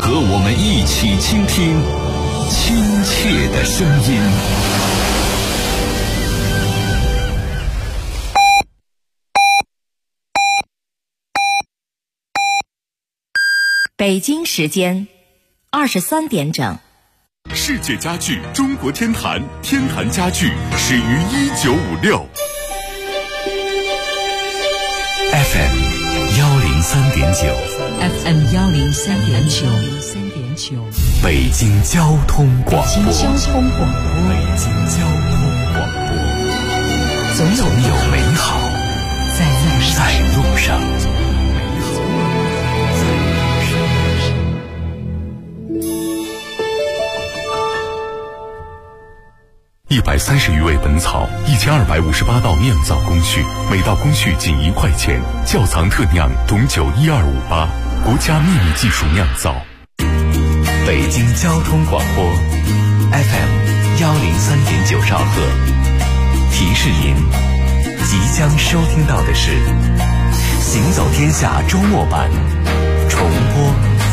和我们一起倾听亲切的声音。 北京时间23点整。 世界家具中国天坛，天坛家具始于1956。 FM 103.9 FM 103.9 北京交通广播。 北京交通广播。 北京交通广播。总有美好在路上。130余味本草，1258道酿造工序，每道工序仅1块钱。窖藏特酿董酒12588，国家秘密技术酿造。北京交通广播 FM 103.9兆赫。提示您，即将收听到的是《行走天下》周末版重播。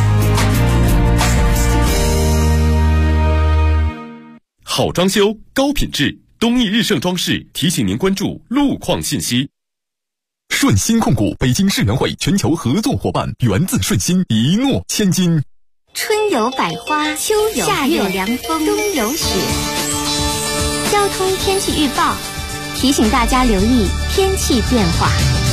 好装修，高品质，东义日盛装饰提醒您关注路况信息。 顺鑫控股北京世园会全球合作伙伴，源自顺鑫，一诺千金。 春有百花，秋有夏有凉风，冬有雪。交通天气预报提醒大家留意天气变化。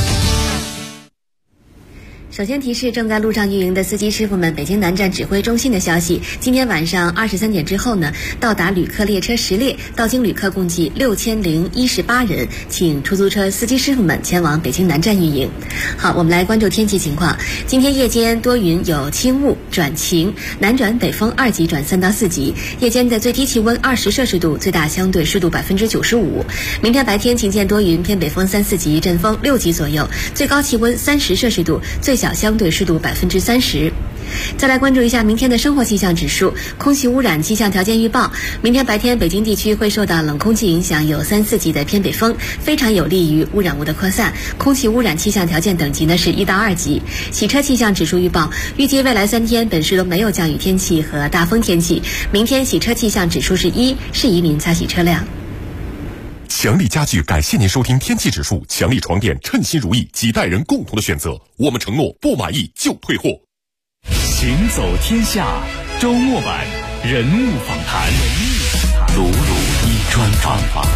首先提示正在路上运营的司机师傅们，北京南站指挥中心的消息，今天晚上23点之后呢，到达旅客列车10列，到京旅客共计6018人，请出租车司机师傅们前往北京南站运营。好，我们来关注天气情况。今天夜间多云有轻雾转晴，南转北风2级转3到4级，夜间的最低气温20摄氏度，最大相对湿度95%。明天白天晴间多云，偏北风3、4级，阵风6级左右，最高气温30摄氏度，最小相对湿度30%。再来关注一下明天的生活气象指数。空气污染气象条件预报，明天白天北京地区会受到冷空气影响，有3、4级的偏北风，非常有利于污染物的扩散。空气污染气象条件等级呢是1到2级。洗车气象指数预报，预计未来3天本市都没有降雨天气和大风天气。明天洗车气象指数是1，适宜您擦洗车辆。 强力家具感谢您收听天气指数，强力床垫称心如意，几代人共同的选择，我们承诺不满意就退货。 行走天下周末版人物访谈，鲁鲁一专访。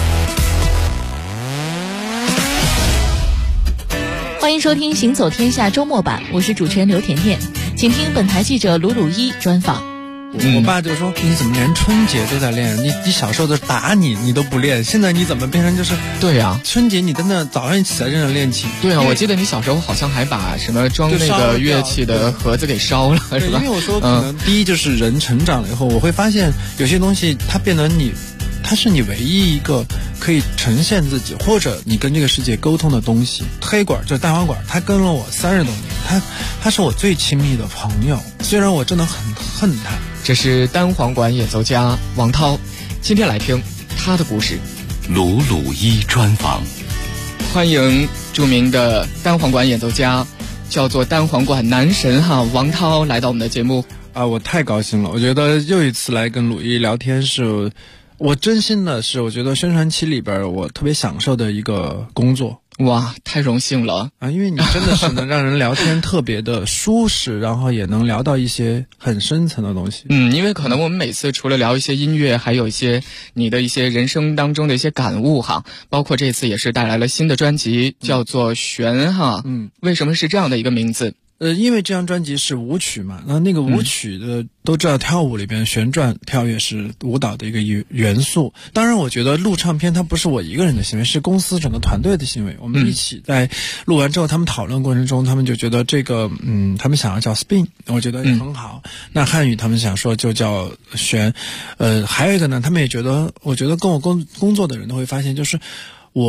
欢迎收听《行走天下》周末版，我是主持人刘甜甜，请听本台记者鲁鲁一专访。 我爸就说：“你怎么连春节都在练？你小时候都打你都不练，现在你怎么变成就是…… 对呀， 春节你在那早上起来就能练琴。 对啊，我记得你小时候好像还把什么装那个乐器的盒子给烧了，是吧？ 因为我说可能第一就是人成长了以后，我会发现有些东西它变得它是你唯一一个可以呈现自己，或者你跟这个世界沟通的东西。黑管就是单簧管，它跟了我30多年，它是我最亲密的朋友，虽然我真的很恨它。” 这是单簧管演奏家王涛，今天来听他的故事。 鲁鲁一专访， 欢迎著名的单簧管演奏家，叫做单簧管男神王涛来到我们的节目。 我太高兴了，我觉得又一次来跟鲁一聊天是我真心的是，我觉得宣传期里边我特别享受的一个工作。 哇，太荣幸了啊！因为你真的是能让人聊天特别的舒适，然后也能聊到一些很深层的东西。 因为可能我们每次除了聊一些音乐，还有一些你的一些人生当中的一些感悟包括这次也是带来了新的专辑，叫做旋为什么是这样的一个名字？ 因为这张专辑是舞曲嘛，那个舞曲的都知道，跳舞里边旋转跳跃是舞蹈的一个元素。当然我觉得录唱片它不是我一个人的行为，是公司整个团队的行为。我们一起在录完之后，他们讨论过程中，他们就觉得这个他们想要叫 spin， 我觉得也很好。那汉语他们想说就叫旋。还有一个呢，他们也觉得，我觉得跟我工作的人都会发现，就是我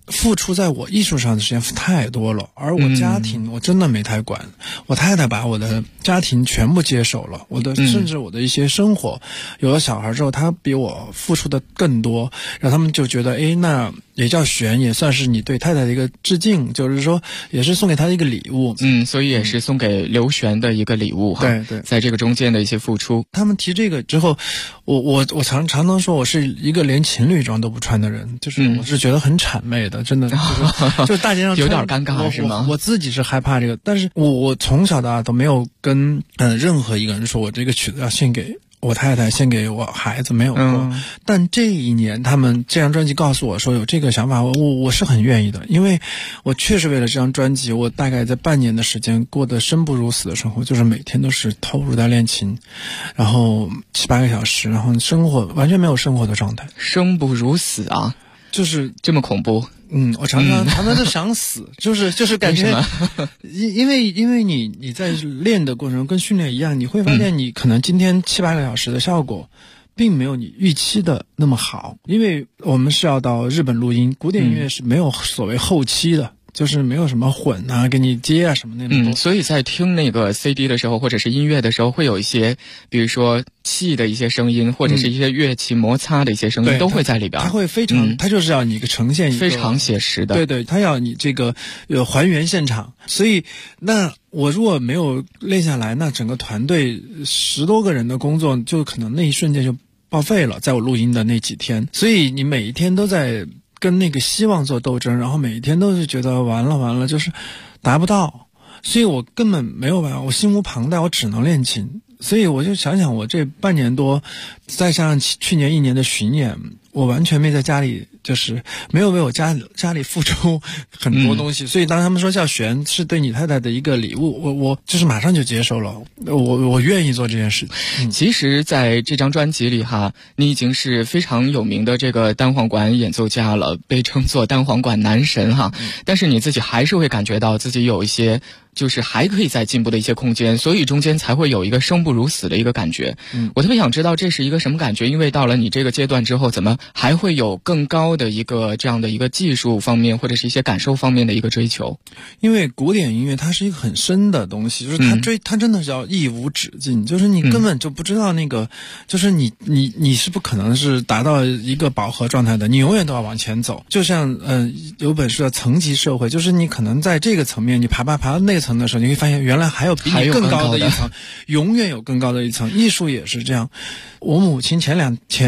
付出在我艺术上的时间太多了，而我家庭我真的没太管。我太太把我的家庭全部接手了，甚至我的一些生活，有了小孩之后，她比我付出的更多，然后他们就觉得，那也叫玄，也算是你对太太的一个致敬，就是说也是送给她的一个礼物。 所以也是送给刘璇的一个礼物哈。 对， 在这个中间的一些付出。 他们提这个之后，我常说我是一个连情侣装都不穿的人，就是我是觉得很谄媚的，真的就是大街上有点尴尬是吗？ 我自己是害怕这个，但是我从小到大都没有跟任何一个人说我这个曲子要献给我太太，献给我孩子，没有过。但这一年他们这张专辑告诉我说有这个想法，我是很愿意的，因为我确实为了这张专辑，我大概在半年的时间过得生不如死的生活，就是每天都是投入在练琴，然后7、8个小时，然后生活完全没有生活的状态， 生不如死啊， 就是这么恐怖。 我常常就想死，就是感觉，因为你在练的过程中跟训练一样，你会发现你可能今天7、8个小时的效果并没有你预期的那么好，因为我们是要到日本录音，古典音乐是没有所谓后期的。就是没有什么混啊，给你接啊什么那种。 所以在听那个 CD 的时候，或者是音乐的时候，会有一些，比如说气的一些声音，或者是一些乐器摩擦的一些声音，都会在里边。 它会非常，它就是要你一个呈现一个非常写实的。 对，它要你这个还原现场。所以那我如果没有练下来，那整个团队10多个人的工作就可能那一瞬间就报废了，在我录音的那几天。所以你每一天都在跟那个希望做斗争，然后每一天都是觉得完了，就是达不到，所以我根本没有办法，我心无旁贷，我只能练琴。所以我就想我这半年多，再加上去年1年的巡演，我完全没在家里，就是没有为我家里付出很多东西。所以当他们说叫玄是对你太太的一个礼物，我就是马上就接受了，我愿意做这件事。 其实在这张专辑里哈，你已经是非常有名的这个单簧管演奏家了，被称作单簧管男神哈。但是你自己还是会感觉到自己有一些就是还可以再进步的一些空间，所以中间才会有一个生不如死的一个感觉。我特别想知道这是一个什么感觉，因为到了你这个阶段之后，怎么还会有更高的一个这样的一个技术方面或者是一些感受方面的一个追求？ 因为古典音乐它是一个很深的东西，就是它真的是要一无止境，就是你根本就不知道那个，就是你是不可能是达到一个饱和状态的，你永远都要往前走。就像有本书的层级社会，就是你可能在这个层面你爬到那个层的时候，你会发现原来还有比你更高的一层，永远有更高的一层。艺术也是这样。我母亲前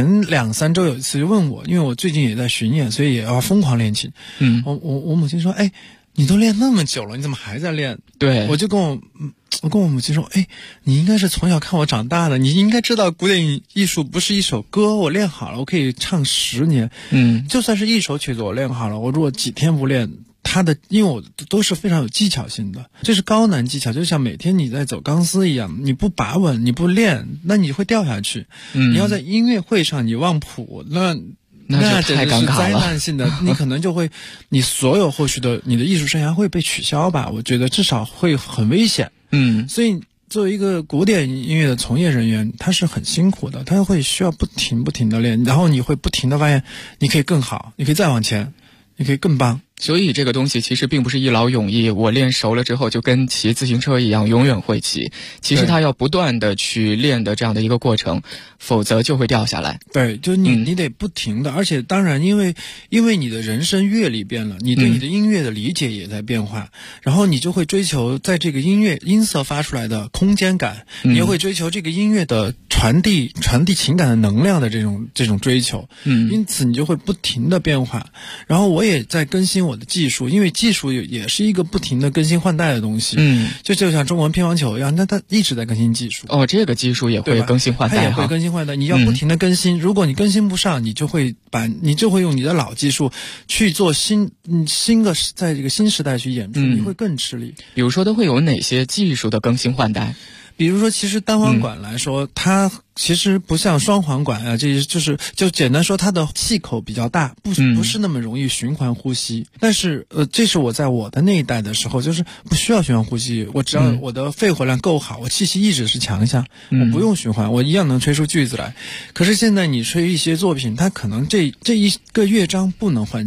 2、3周有一次就问我，因为我最近也在巡演，所以也要疯狂练琴。我母亲说，你都练那么久了，你怎么还在练？ 对， 我跟我母亲说，你应该是从小看我长大的，你应该知道古典艺术不是一首歌我练好了我可以唱10年。就算是一首曲子我练好了，我如果几天不练，因为我都是非常有技巧性的，这是高难技巧，就像每天你在走钢丝一样，你不把稳，你不练，那你会掉下去。你要在音乐会上你忘谱，那就太尴尬了， 灾难性的，你可能就会，你所有后续的你的艺术生涯会被取消吧？我觉得至少会很危险。所以作为一个古典音乐的从业人员，他是很辛苦的，他会需要不停的练，然后你会不停的发现你可以更好，你可以再往前，你可以更棒。 所以这个东西其实并不是一劳永逸，我练熟了之后就跟骑自行车一样永远会骑，其实它要不断的去练的这样的一个过程，否则就会掉下来。 对，就你得不停的，而且当然因为你的人生阅历变了，你对你的音乐的理解也在变化，然后你就会追求在这个音色发出来的空间感，你也会追求这个音乐的传递情感的能量的这种追求。因此你就会不停的变化。然后我也在更新我的技术，因为技术也是一个不停的更新换代的东西。就像中国乒乓球一样，它一直在更新技术。 这个技术也会更新换代， 它也会更新换代，你要不停的更新。如果你更新不上，你就会用你的老技术去做在这个新时代去演出，你会更吃力。 比如说都会有哪些技术的更新换代？ 比如说，其实单簧管来说，它其实不像双簧管啊，就简单说，它的气口比较大，不是那么容易循环呼吸。但是这是我在我的那一代的时候，就是不需要循环呼吸，我只要我的肺活量够好，我气息一直是强项，我不用循环，我一样能吹出句子来。可是现在你吹一些作品，它可能这一个乐章不能换气。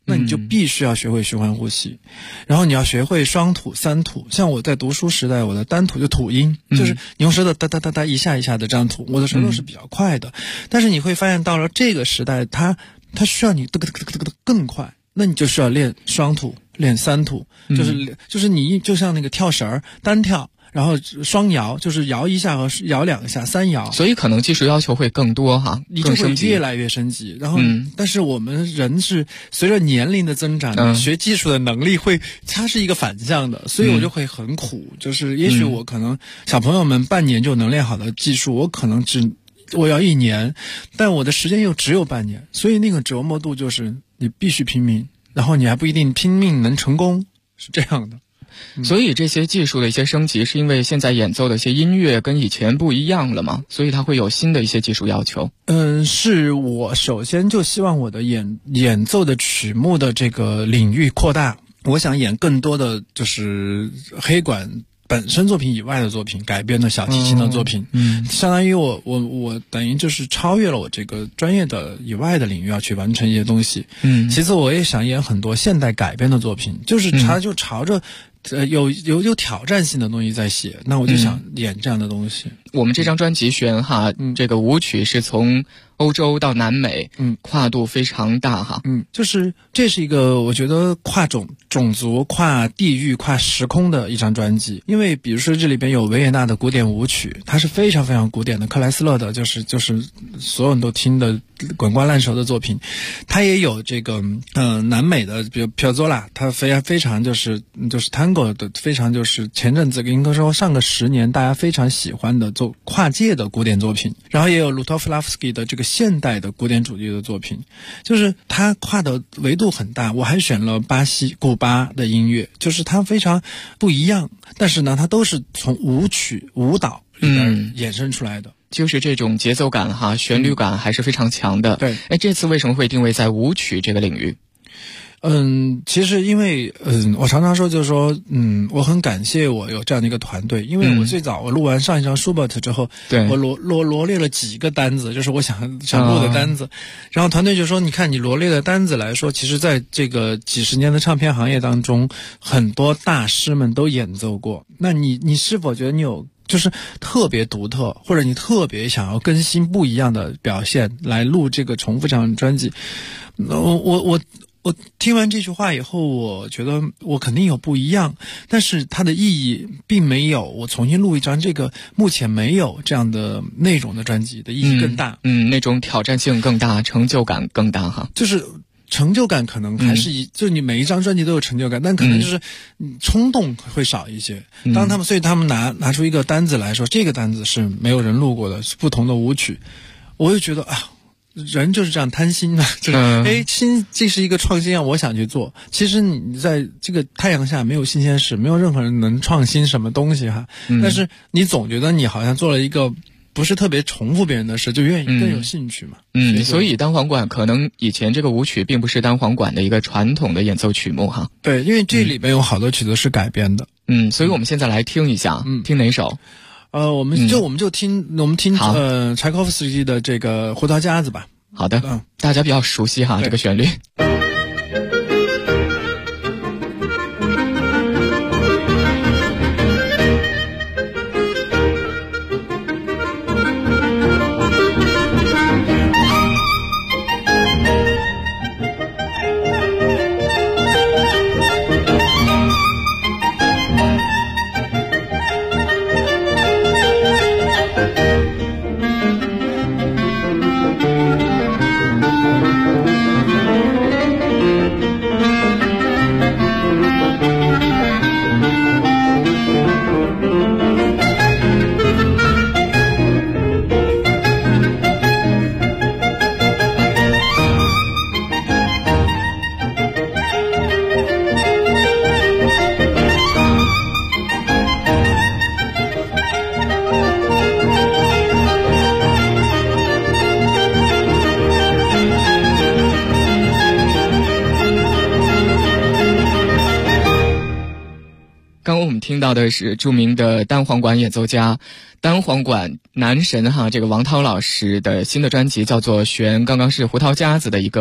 那你就必须要学会循环呼吸，然后你要学会双吐三吐。像我在读书时代，我的单吐就吐音，就是你用舌头哒哒哒哒一下一下的这样吐，我的舌头是比较快的。但是你会发现到了这个时代，它需要你更快，那你就需要练双吐，练三吐，就是你就像那个跳绳单跳。然后双摇，就是摇一下和摇两下，三摇， 所以可能技术要求会更多哈， 你就会越来越升级。然后，但是我们人是随着年龄的增长，学技术的能力它是一个反向的，所以我就会很苦。就是也许我可能小朋友们半年就能练好的技术，我可能我要1年，但我的时间又只有半年，所以那个折磨度就是你必须拼命，然后你还不一定拼命能成功，是这样的。 所以这些技术的一些升级，是因为现在演奏的一些音乐跟以前不一样了吗？所以它会有新的一些技术要求。 是我首先就希望我的演奏的曲目的这个领域扩大，我想演更多的就是黑管本身作品以外的作品，改编的小提琴的作品，相当于我等于就是超越了我这个专业的以外的领域，要去完成一些东西。其次我也想演很多现代改编的作品，就是就朝着有挑战性的东西在写，那我就想演这样的东西。 我们这张专辑选这个舞曲是从欧洲到南美，跨度非常大哈。 就是这是一个我觉得跨种族、跨地域、跨时空的一张专辑。因为比如说这里边有维也纳的古典舞曲，它是非常非常古典的，克莱斯勒的，就是所有人都听的滚瓜烂熟的作品。它也有这个南美的，比如皮亚佐拉，它非常就是tango的，非常就是前阵子应该说上个10年大家非常喜欢的做跨界的古典作品。然后也有鲁托夫拉夫斯基的这个现代的古典主义的作品，就是它跨的维度很大。我还选了巴西、古巴的音乐，就是它非常不一样，但是呢它都是从舞曲舞蹈里边衍生出来的， 就是这种节奏感旋律感还是非常强的。 对， 这次为什么会定位在舞曲这个领域？ 其实因为我常常说就是说我很感谢我有这样的一个团队，因为我最早我录完上一张舒伯特之后，我罗列了几个单子，就是我想录的单子，然后团队就说你看你罗列的单子来说，其实在这个几十年的唱片行业当中，很多大师们都演奏过，那你是否觉得你有就是特别独特，或者你特别想要更新不一样的表现来录这个重复这样的专辑？我听完这句话以后，我觉得我肯定有不一样，但是它的意义并没有我重新录一张这个目前没有这样的内容的专辑的意义更大。 那种挑战性更大，成就感更大哈。 就是成就感可能还是就你每一张专辑都有成就感，但可能就是冲动会少一些。所以他们拿出一个单子来说，这个单子是没有人录过的，是不同的舞曲，我就觉得人就是这样贪心的，就是这是一个创新我想去做。其实你在这个太阳下没有新鲜事，没有任何人能创新什么东西但是你总觉得你好像做了一个不是特别重复别人的事，就愿意更有兴趣嘛。 所以单簧管可能以前这个舞曲并不是单簧管的一个传统的演奏曲目哈。 对，因为这里边有好多曲子是改编的。 所以我们现在来听一下，听哪首？ 我们就听柴可夫斯基的这个胡桃夹子吧。 好的，大家比较熟悉这个旋律。刚刚我们听到的是著名的单簧管演奏家、单簧管男神这个王涛老师的新的专辑叫做《弦》，刚刚是胡桃夹子的一个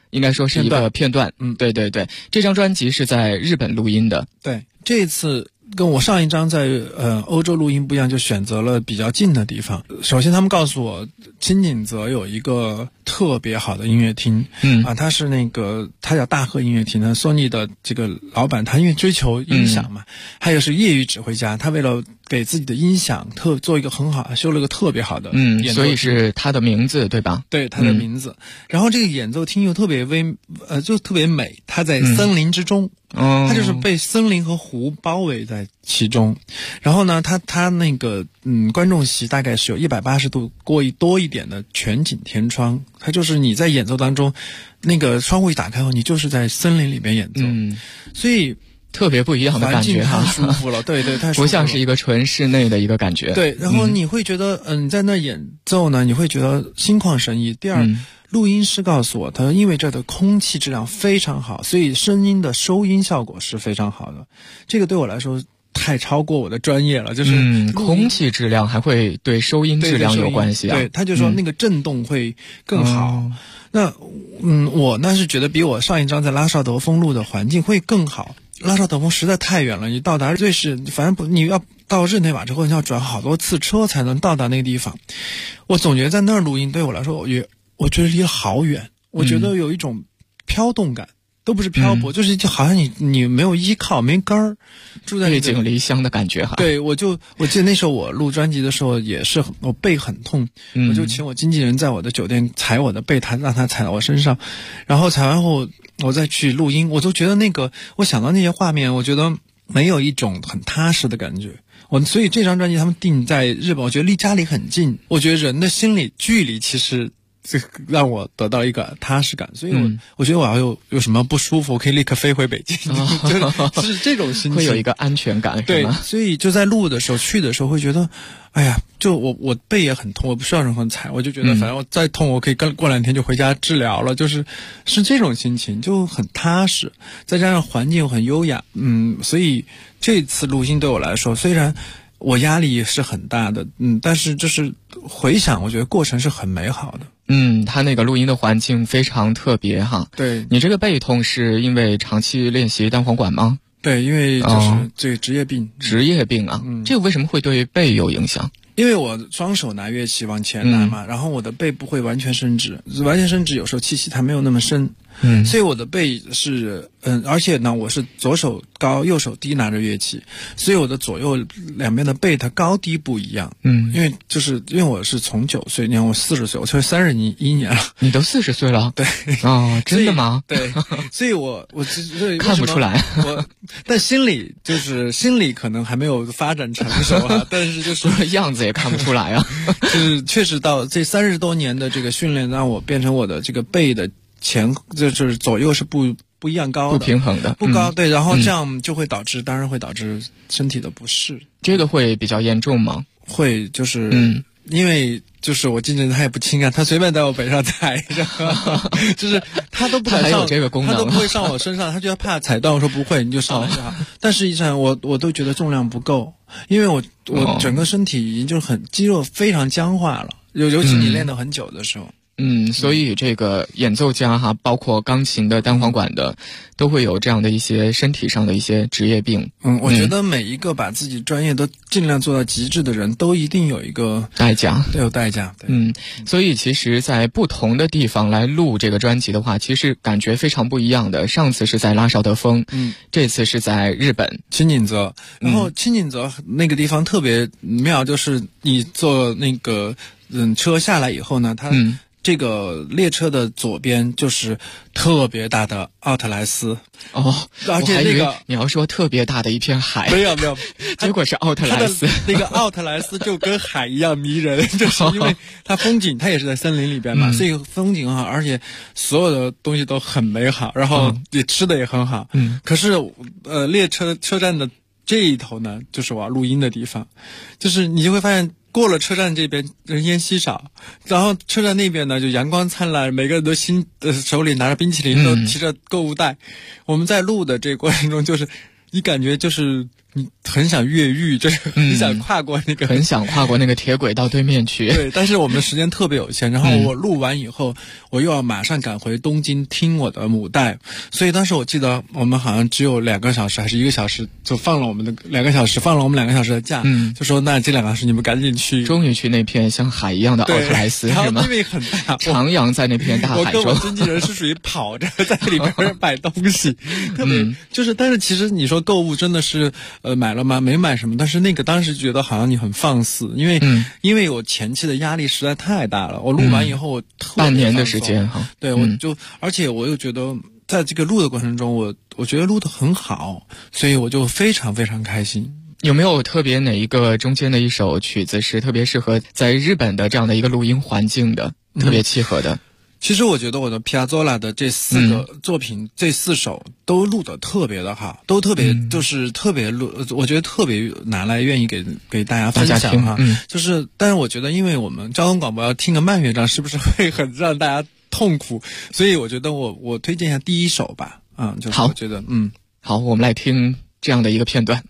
应该说是一个片段。对对对，这张专辑是在日本录音的。 对，这次跟我上一张在欧洲录音不一样，就选择了比较近的地方。首先他们告诉我金井泽有一个特别好的音乐厅，它是它叫大和音乐厅呢，索尼的这个老板，他因为追求音响嘛，还有是业余指挥家，他为了给自己的音响做一个很好，修了个特别好的演奏厅， 所以是他的名字对吧？ 对，他的名字。然后这个演奏厅又特别就特别美，它在森林之中，它就是被森林和湖包围在其中。然后呢，它观众席大概是有180度多一点的全景天窗，它就是你在演奏当中，那个窗户一打开后，你就是在森林里边演奏，所以特别不一样的感觉太舒服了，对对，太舒服了， 不像是一个纯室内的一个感觉。 对，然后你会觉得，你在那演奏呢，你会觉得心旷神怡。第二，录音师告诉我，他因为这的空气质量非常好，所以声音的收音效果是非常好的。这个对我来说太超过我的专业了，就是空气质量还会对收音质量有关系啊。 对，他就说那个震动会更好。那我呢是觉得比我上一张在拉绍德峰录的环境会更好。拉绍德峰实在太远了，你到达瑞士，反正你要到日内瓦之后，你要转好多次车才能到达那个地方。我总觉得在那儿录音对我来说，我觉得离得好远，我觉得有一种飘动感，都不是漂泊，就好像你没有依靠，没根儿，住在背井离乡的感觉哈。 对，我记得那时候我录专辑的时候也是我背很痛，我就请我经纪人在我的酒店踩我的背，让他踩到我身上，然后踩完后我再去录音，我就觉得我想到那些画面，我觉得没有一种很踏实的感觉。所以这张专辑他们定在日本，我觉得离家里很近，我觉得人的心理距离其实让我得到一个踏实感，所以我觉得我要有什么不舒服，我可以立刻飞回北京，就是这种心情， 会有一个安全感。 对，所以就在录的时候去的时候会觉得，哎呀，就我背也很痛，我不需要任何踩，我就觉得反正我再痛我可以过2天就回家治疗了，是这种心情，就很踏实，再加上环境又很优雅，所以这次录音对我来说，虽然我压力是很大的，但是就是回想，我觉得过程是很美好的。 他那个录音的环境非常特别哈。 对， 你这个背痛是因为长期练习单簧管吗？ 对，因为就是这个职业病。 职业病啊，这个为什么会对背有影响？ 因为我双手拿乐器往前拿嘛，然后我的背不会完全伸直，有时候气息它没有那么深，所以我的背是而且呢我是左手高右手低拿着乐器，所以我的左右两边的背它高低不一样。因为我是从9岁，你看我40岁，我才31年了。 你都40岁了？ 对。 真的吗？ 对，所以我看不出来。 但心里可能还没有发展成熟啊，但是就是样子也看不出来啊。 就是确实到这30多年的这个训练，让我变成我的这个背的就是左右是不一样高的， 不平衡的， 不高。对，然后这样就会当然会导致身体的不适。 这个会比较严重吗？ 会，就是因为就是我经纪人他也不轻啊，他随便在我背上踩就是他都不敢上， 还有这个功能， 他都不会上我身上，他就要怕踩断。我说不会，你就上来就好。但实际上我都觉得重量不够，因为我整个身体已经就是肌肉非常僵化了，尤其你练得很久的时候。 所以这个演奏家哈，包括钢琴的、单簧管的，都会有这样的一些身体上的一些职业病。 我觉得每一个把自己专业都尽量做到极致的人，都一定有一个代价， 都有代价。对。 所以其实在不同的地方来录这个专辑的话，其实感觉非常不一样的。上次是在拉绍德峰，这次是在日本青井泽。然后青井泽那个地方特别妙，就是你坐那个车下来以后呢，它这个列车的左边就是特别大的奥特莱斯而且你要说特别大的一片海， 没有， 结果是奥特莱斯。 那个奥特莱斯就跟海一样迷人，就是因为它风景，它也是在森林里边嘛，所以风景好，而且所有的东西都很美好，然后也吃的也很好。可是列车站的这一头呢，就是我要录音的地方，就是你就会发现。过了车站这边人烟稀少，然后车站那边呢就阳光灿烂，每个人都手里拿着冰淇淋，都提着购物袋。我们在录的这个过程中，就是你感觉就是你很想越狱，就是很想跨过那个， 很想跨过那个铁轨到对面去。 对，但是我们的时间特别有限，然后我录完以后，我又要马上赶回东京听我的母带，所以当时我记得我们好像只有2个小时还是1个小时，就放了我们的2个小时，放了我们2个小时的假，就说那这2个小时你们赶紧去， 终于去那片像海一样的奥特莱斯，是吗？ 然后因为很大， 徜徉在那片大海中。 我跟我经纪人是属于跑着在里边买东西，特别就是，但是其实你说购物真的是买了吗？没买什么，但是那个当时觉得好像你很放肆，因为我前期的压力实在太大了，我录完以后我特别半年的时间哈， 对，我就而且我又觉得在这个录的过程中，我觉得录得很好，所以我就非常非常开心。 有没有特别哪一个中间的一首曲子是特别适合在日本的这样的一个录音环境的，特别契合的？ 其实我觉得我的 Piazzolla 的这4个作品，这4首都录得特别的好，都特别就是特别录，我觉得特别拿来愿意给大家分享哈。就是，但是我觉得因为我们交通广播要听个慢乐章，是不是会很让大家痛苦？所以我觉得我推荐一下第1首吧，就是我觉得好，我们来听这样的一个片段。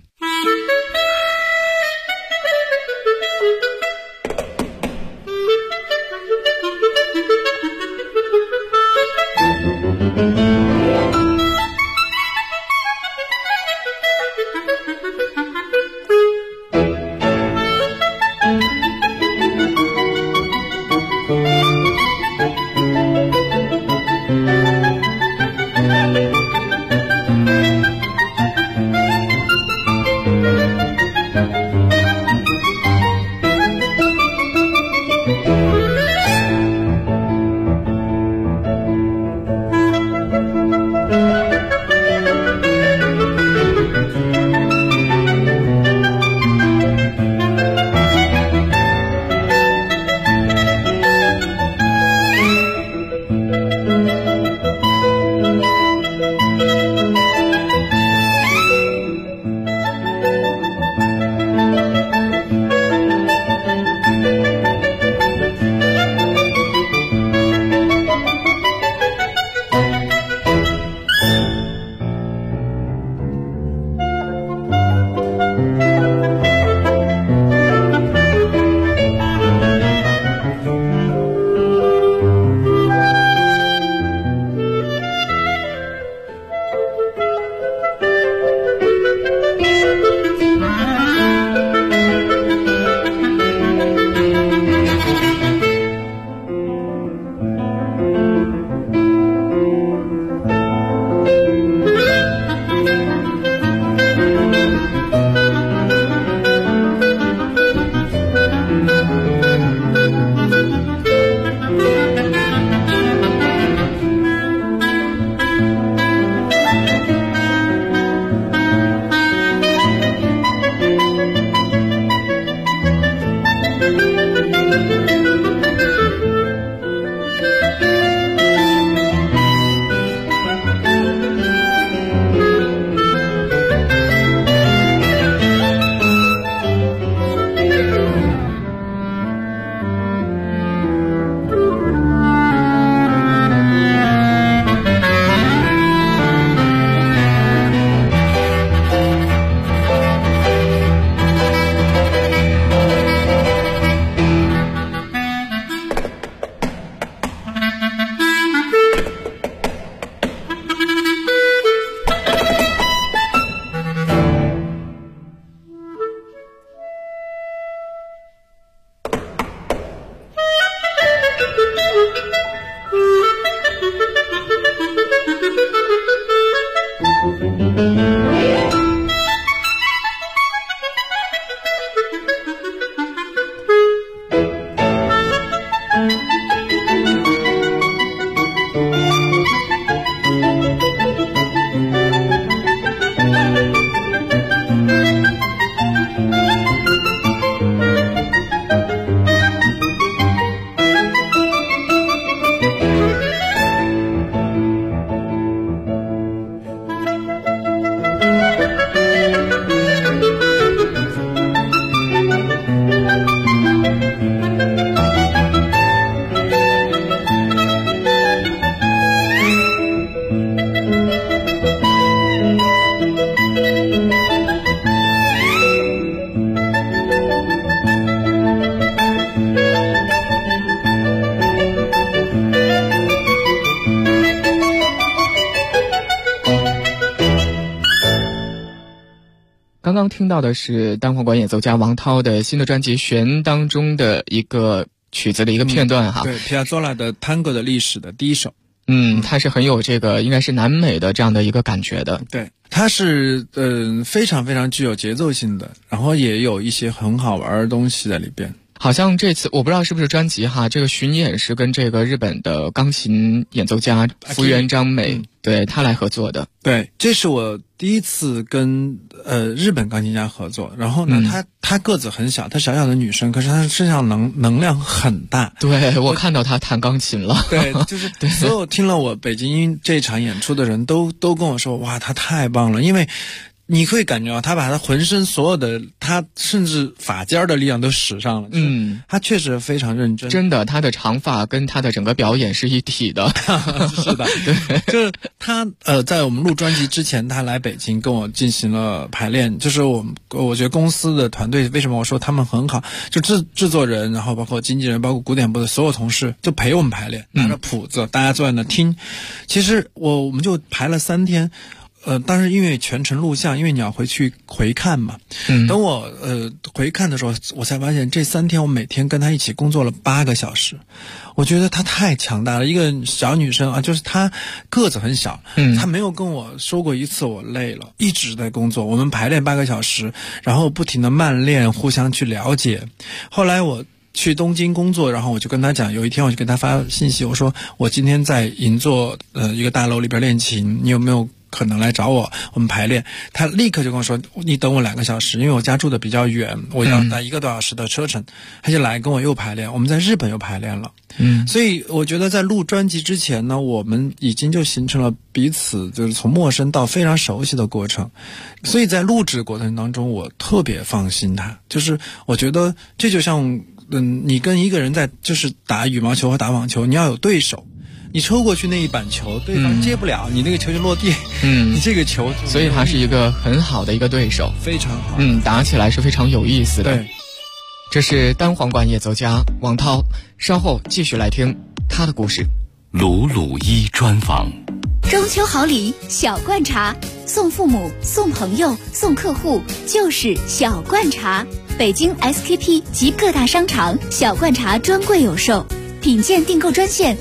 刚听到的是单簧管演奏家王涛的新的专辑《旋》当中的一个曲子的一个片段哈。 对，皮亚佐拉的探戈的历史的第一首。 它是很有这个应该是南美的这样的一个感觉的。 对，它是非常非常具有节奏性的，然后也有一些很好玩的东西在里边。 好像这次我不知道是不是专辑哈，这个巡演是跟这个日本的钢琴演奏家福原张美，对他来合作的。 对，这是我第一次跟日本钢琴家合作。然后呢，她个子很小，她小小的女生，可是她身上能量很大。 对，我看到她弹钢琴了。 对，就是所有听了我北京这场演出的人都跟我说，哇，她太棒了，因为你会感觉到他把他浑身所有的，他甚至发尖的力量都使上了。他确实非常认真。 真的，他的长发跟他的整个表演是一体的。 是的，对，就是他在我们录专辑之前，他来北京跟我进行了排练。就是我觉得公司的团队为什么我说他们很好，就制作人，然后包括经纪人，包括古典部的所有同事，就陪我们排练，拿着谱子，大家坐在那听。其实我们就排了3天。当时因为全程录像，因为你要回去回看嘛。等我回看的时候，我才发现这3天我每天跟她一起工作了8个小时。我觉得她太强大了，一个小女生啊，就是她个子很小，她没有跟我说过一次我累了，一直在工作。我们排练8个小时，然后不停的慢练，互相去了解。后来我去东京工作，然后我就跟他讲，有一天我就跟他发信息，我说我今天在银座一个大楼里边练琴，你有没有可能来找我们排练？他立刻就跟我说，你等我2个小时，因为我家住的比较远，我要打1个多小时的车程。他就来跟我又排练，我们在日本又排练了。所以我觉得在录专辑之前呢，我们已经就形成了彼此就是从陌生到非常熟悉的过程。所以在录制过程当中，我特别放心他，就是我觉得这就像你跟一个人在就是打羽毛球和打网球，你要有对手。你抽过去那一板球，对方接不了，你那个球就落地。你这个球， 所以他是一个很好的一个对手， 非常好。 打起来是非常有意思的。 对， 这是单簧管演奏家王涛，稍后继续来听他的故事。 鲁鲁一专访。 中秋好礼小罐茶，送父母、送朋友、送客户，就是小罐茶。北京 SKP 及各大商场小罐茶专柜有售。品鉴订购专线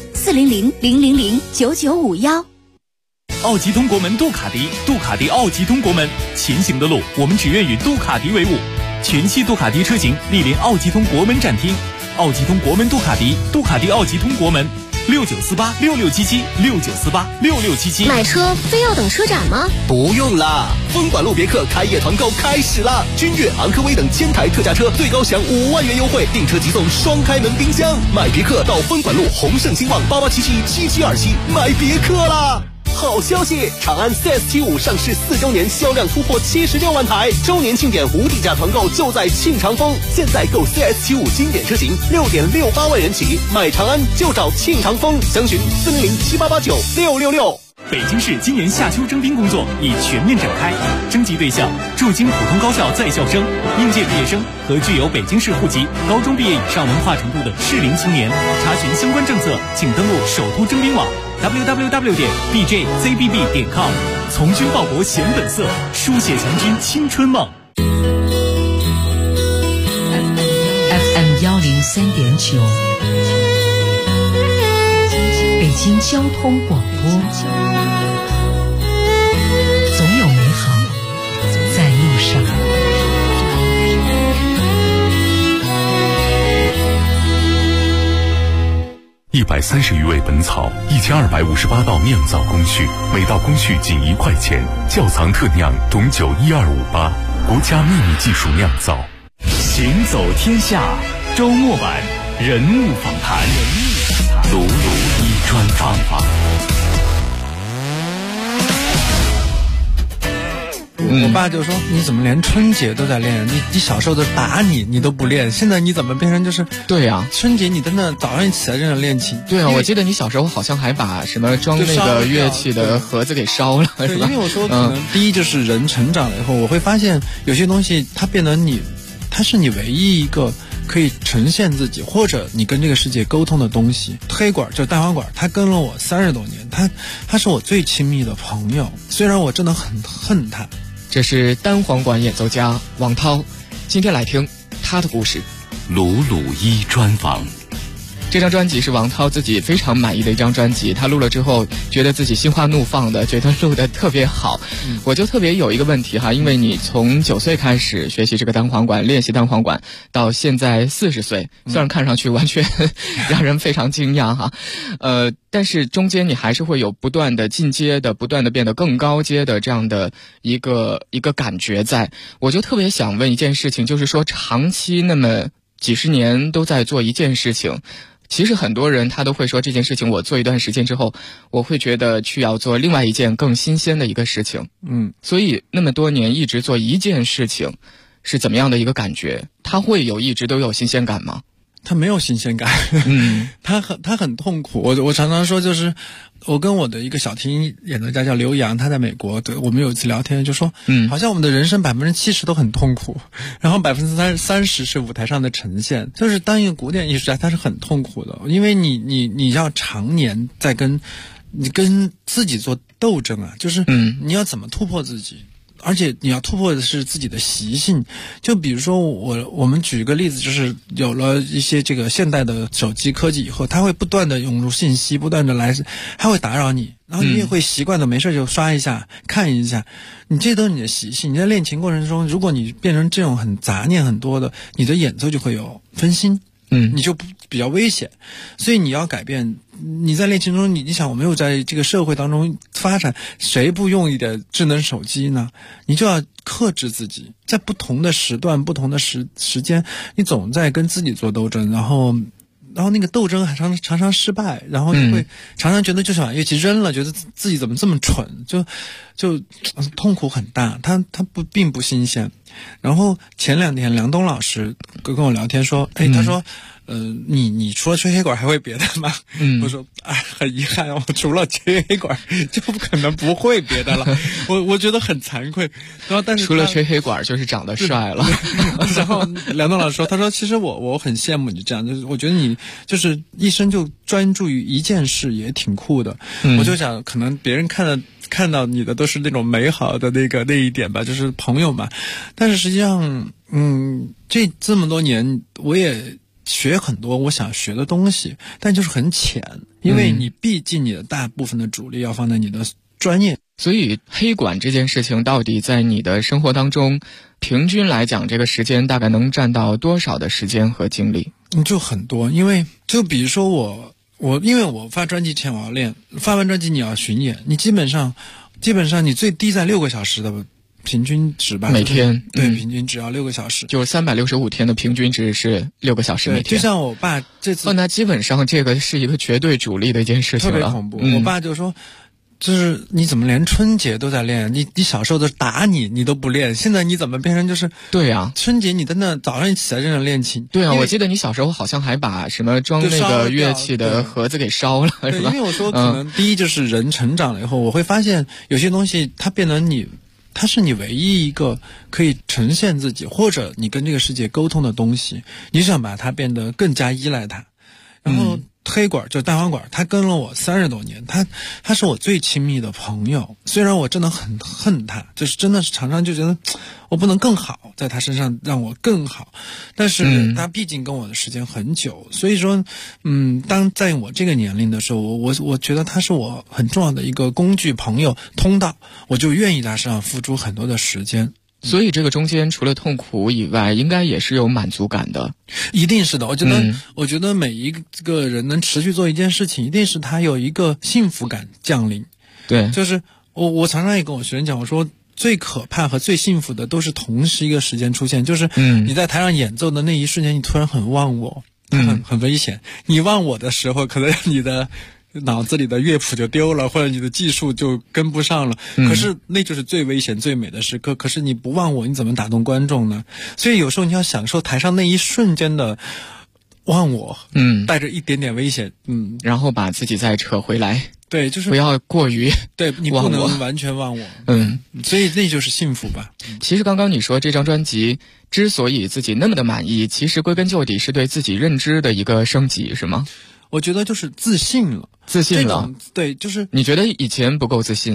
400-000-9951。 奥吉通国门杜卡迪，杜卡迪奥吉通国门，前行的路我们只愿与杜卡迪为伍。全系杜卡迪车型莅临奥吉通国门展厅，奥吉通国门杜卡迪，杜卡迪奥吉通国门，69486677，69486677。 买车非要等车展吗？ 不用啦，丰管路别克开业团购开始啦！君越、昂科威等1000台特价车，最高享5万元优惠，订车即送双开门冰箱。买别克到丰管路宏盛兴旺88777727买别克啦！好消息，长安 CS75 上市4周年销量突破76万台，周年庆典无底价团购就在庆长丰。现在购 CS75 经典车型6.68万元起，买长安就找庆长丰，详询400-7889-666。 北京市今年夏秋征兵工作已全面展开，征集对象驻京普通高校在校生、应届毕业生和具有北京市户籍、高中毕业以上文化程度的适龄青年。查询相关政策，请登录首都征兵网 www.bjzbb.com。从军报国显本色，书写强军青春梦。 FM 103.9，北京交通广播，总有美好在路上。 130余味本草，1258道酿造工序，每道工序仅1块钱。窖藏特酿董酒12588，国家秘密技术酿造。 行走天下周末版人物访谈， 鲁鲁一专访。 我爸就说：“你怎么连春节都在练？你小时候都打你都不练，现在你怎么变成就是…… 对呀， 春节你真的早上一起来就能练琴。 对啊，我记得你小时候好像还把什么装那个乐器的盒子给烧了，是吧？ 因为我说可能第一就是人成长了以后，我会发现有些东西它变得它是你唯一一个可以呈现自己或者你跟这个世界沟通的东西。黑管就是单簧管，它跟了我30多年，它是我最亲密的朋友。虽然我真的很恨它。 这是单簧管演奏家王涛，今天来听他的故事。 鲁鲁一专访。 这张专辑是王涛自己非常满意的一张专辑，他录了之后觉得自己心花怒放的，觉得录得特别好。我就特别有一个问题哈，因为你从9岁开始学习这个单簧管，练习单簧管，到现在40岁，虽然看上去完全让人非常惊讶哈，但是中间你还是会有不断的进阶的，不断的变得更高阶的这样的一个感觉在。我就特别想问一件事情，就是说长期那么几十年都在做一件事情，其实很多人他都会说这件事情我做一段时间之后，我会觉得去要做另外一件更新鲜的一个事情。所以那么多年一直做一件事情是怎么样的一个感觉？他会有一直都有新鲜感吗？ 他没有新鲜感，他很痛苦。我常常说，就是我跟我的一个小提琴演奏家叫刘洋，他在美国，对，我们有一次聊天就说，好像我们的人生70%都很痛苦，然后30%是舞台上的呈现。就是当一个古典艺术家，他是很痛苦的，因为你要常年在跟自己做斗争啊，就是你要怎么突破自己。而且你要突破的是自己的习性，就比如说我们举一个例子，就是有了一些这个现代的手机科技以后，它会不断的涌入信息，不断的来，它会打扰你，然后你也会习惯的没事就刷一下看一下，你这都是你的习性。你在练琴过程中，如果你变成这种很杂念很多的，你的演奏就会有分心，你就比较危险。所以你要改变。你在练琴中，你想我没有在这个社会当中发展，谁不用一点智能手机呢？你就要克制自己，在不同的时段、不同的时间，你总在跟自己做斗争，然后那个斗争还常常失败，然后就会常常觉得就想把乐器扔了，觉得自己怎么这么蠢，就痛苦很大。他并不新鲜。然后前2天梁冬老师跟我聊天说，他说你除了吹黑管还会别的吗？我说很遗憾，我除了吹黑管就可能不会别的了。我觉得很惭愧。然后但是除了吹黑管就是长得帅了。 然后梁冬老师说，他说其实我很羡慕你这样，就是我觉得你就是一生就专注于一件事也挺酷的。我就想可能别人看到你的都是那种美好的那一点吧，就是朋友嘛。但是实际上这么多年我也学很多我想学的东西，但就是很浅，因为你毕竟你的大部分的主力要放在你的专业。 所以黑管这件事情到底在你的生活当中平均来讲，这个时间大概能占到多少的时间和精力？ 就很多，因为就比如说因为我发专辑前我要练，发完专辑你要巡演，你基本上你最低在6个小时的平均值吧， 每天， 对，平均只要6个小时， 就365天的平均值是6个小时每天。 就像我爸这次， 那基本上这个是一个绝对主力的一件事情了， 特别恐怖。我爸就说，就是你怎么连春节都在练？你小时候都打你都不练，现在你怎么变成就是？ 对啊， 春节你在那早上一起来在那练琴。 对啊，我记得你小时候好像还把什么装那个乐器的盒子给烧了，是吧？ 因为我说可能第一就是人成长了以后，我会发现有些东西它变成它是你唯一一个可以呈现自己或者你跟这个世界沟通的东西，你想把它变得更加依赖它。然后黑管就单簧管，他跟了我30多年，他是我最亲密的朋友。虽然我真的很恨他，就是真的是常常就觉得我不能更好，在他身上让我更好，但是他毕竟跟我的时间很久，所以说当在我这个年龄的时候，我觉得他是我很重要的一个工具、朋友、通道，我就愿意在他身上付出很多的时间。 所以这个中间除了痛苦以外，应该也是有满足感的。 一定是的，我觉得每一个人能持续做一件事情，一定是他有一个幸福感降临。 对， 就是我常常也跟我学生讲，我说最可怕和最幸福的都是同时一个时间出现，就是你在台上演奏的那一瞬间，你突然很忘我，很危险。你忘我的时候，可能你的脑子里的乐谱就丢了，或者你的技术就跟不上了，可是那就是最危险最美的时刻。可是你不忘我，你怎么打动观众呢？所以有时候你要享受台上那一瞬间的忘我，带着一点点危险， 然后把自己再扯回来。 对，就是不要过于对，你不能完全忘我。所以那就是幸福吧。 其实刚刚你说这张专辑之所以自己那么的满意，其实归根究底是对自己认知的一个升级，是吗？ 我觉得就是自信了。 自信了， 对，就是你觉得以前不够自信啊？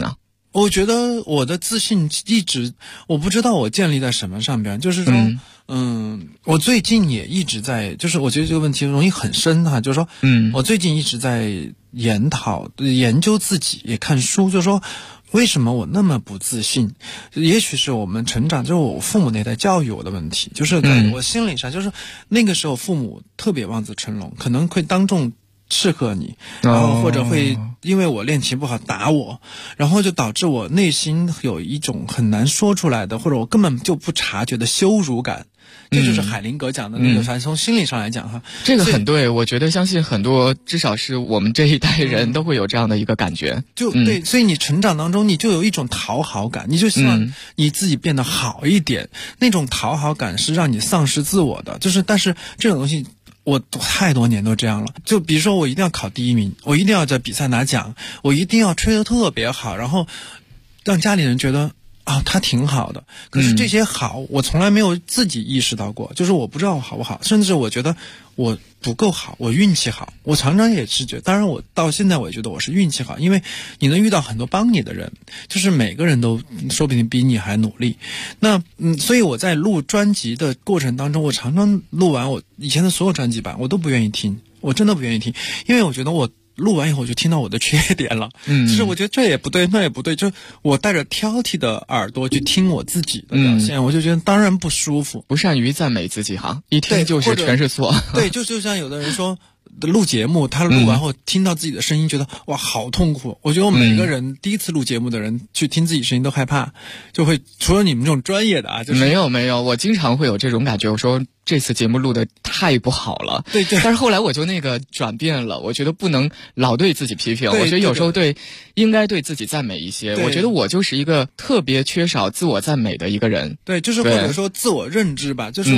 我觉得我的自信一直，我不知道我建立在什么上边，就是说，我最近也一直在，就是我觉得这个问题容易很深哈，就是说，我最近一直在研究自己，也看书，就是说，为什么我那么不自信？也许是我们成长，就是我父母那代教育我的问题，就是在我心理上，就是那个时候父母特别望子成龙，可能会当众斥喝你，然后或者会因为我练琴不好打我，然后就导致我内心有一种很难说出来的，或者我根本就不察觉的羞辱感。这就是海灵格讲的那个，反正从心理上来讲哈， 这个很对，我觉得相信很多，至少是我们这一代人都会有这样的一个感觉。 对，所以你成长当中你就有一种讨好感，你就希望你自己变得好一点，那种讨好感是让你丧失自我的，但是这种东西我太多年都这样了，就比如说我一定要考第1名，我一定要在比赛拿奖，我一定要吹得特别好，然后让家里人觉得他挺好的。可是这些好我从来没有自己意识到过，就是我不知道我好不好，甚至我觉得我不够好，我运气好。我常常也是觉得，当然我到现在我也觉得我是运气好，因为你能遇到很多帮你的人，就是每个人都说不定比你还努力。那所以我在录专辑的过程当中，我常常录完我以前的所有专辑版我都不愿意听，我真的不愿意听，因为我觉得我录完以后我就听到我的缺点了，就是我觉得这也不对那也不对，就我带着挑剔的耳朵去听我自己的表现，我就觉得当然不舒服， 不善于赞美自己哈，一听就是全是错。 对，就像有的人说录节目，他录完后听到自己的声音觉得哇好痛苦，我觉得我们每个人第一次录节目的人去听自己声音都害怕，就会除了你们这种专业的啊，就是没有，我经常会有这种感觉，我说这次节目录的太不好了， 对， 但是后来我就转变了，我觉得不能老对自己批评，我觉得有时候应该对自自己赞美一些。我觉得我就是一个特别缺少自我赞美的一个人。 对，就是或者说自我认知吧，就是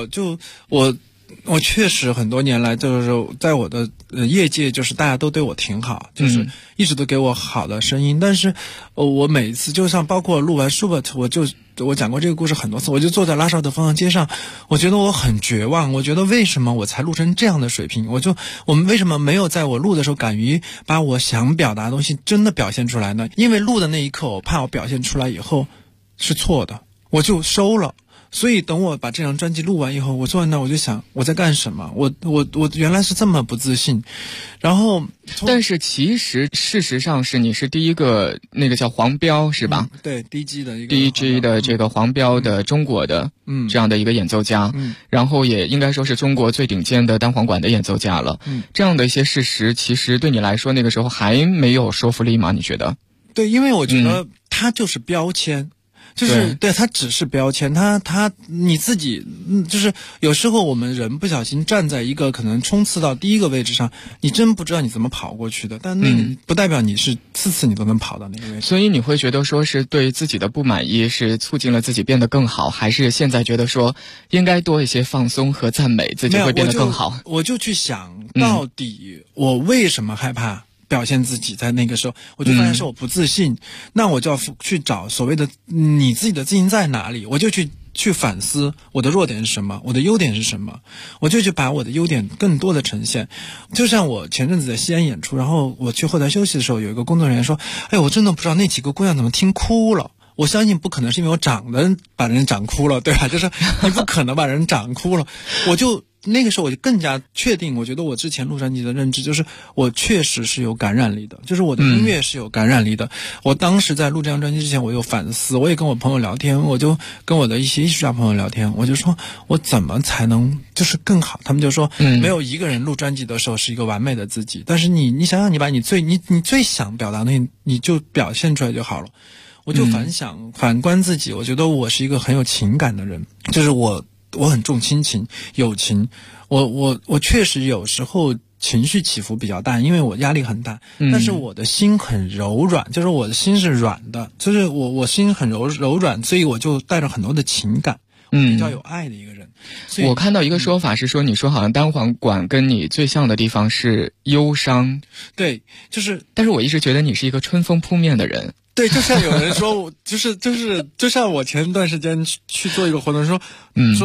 我确实很多年来就是在我的业界，就是大家都对我挺好，就是一直都给我好的声音。但是我每次就像包括录完 Schubert， 我讲过这个故事很多次，我就坐在拉绍德方向街上，我觉得我很绝望，我觉得为什么我才录成这样的水平？我们为什么没有在我录的时候敢于把我想表达的东西真的表现出来呢？因为录的那一刻，我怕我表现出来以后是错的，我就收了。所以等我把这张专辑录完以后，我坐在那我就想我在干什么，我原来是这么不自信。然后但是其实事实上是你是第一个那个叫黄标是吧？ 对 DG 的一个 DG 的这个黄标的中国的这样的一个演奏家，然后也应该说是中国最顶尖的单簧管的演奏家了。这样的一些事实其实对你来说那个时候还没有说服力吗？你觉得？ 对，因为我觉得它就是标签。就是对它只是标签，它你自己就是有时候我们人不小心站在一个可能冲刺到第一个位置上，你真不知道你怎么跑过去的，但那个不代表你是次你都能跑到那个位置。 所以你会觉得说是对自己的不满意是促进了自己变得更好，还是现在觉得说应该多一些放松和赞美，自己会变得更好？ 我就去想到底我为什么害怕表现自己，在那个时候我就发现是我不自信，那我就要去找所谓的你自己的自信在哪里，我就去反思我的弱点是什么，我的优点是什么，我就去把我的优点更多的呈现。就像我前阵子在西安演出，然后我去后台休息的时候，有一个工作人员说，哎，我真的不知道那几个姑娘怎么听哭了。我相信不可能是因为我长得把人长哭了，对吧？就是你不可能把人长哭了。那个时候我就更加确定，我觉得我之前录专辑的认知就是我确实是有感染力的，就是我的音乐是有感染力的。我当时在录这张专辑之前，我有反思，我也跟我朋友聊天，我就跟我的一些艺术家朋友聊天，我就说我怎么才能就是更好？他们就说，没有一个人录专辑的时候是一个完美的自己，但是你想想，你把你最想表达的东西，你就表现出来就好了。我就反观自己，我觉得我是一个很有情感的人，就是我很重亲情友情，我确实有时候情绪起伏比较大，因为我压力很大，但是我的心很柔软，就是我的心是软的，就是我心很柔软，所以我就带着很多的情感，我比较有爱的一个人。 我看到一个说法是说，你说好像单簧管跟你最像的地方是忧伤， 对，就是但是我一直觉得你是一个春风扑面的人。 对，就像有人说，就像我前段时间去做一个活动说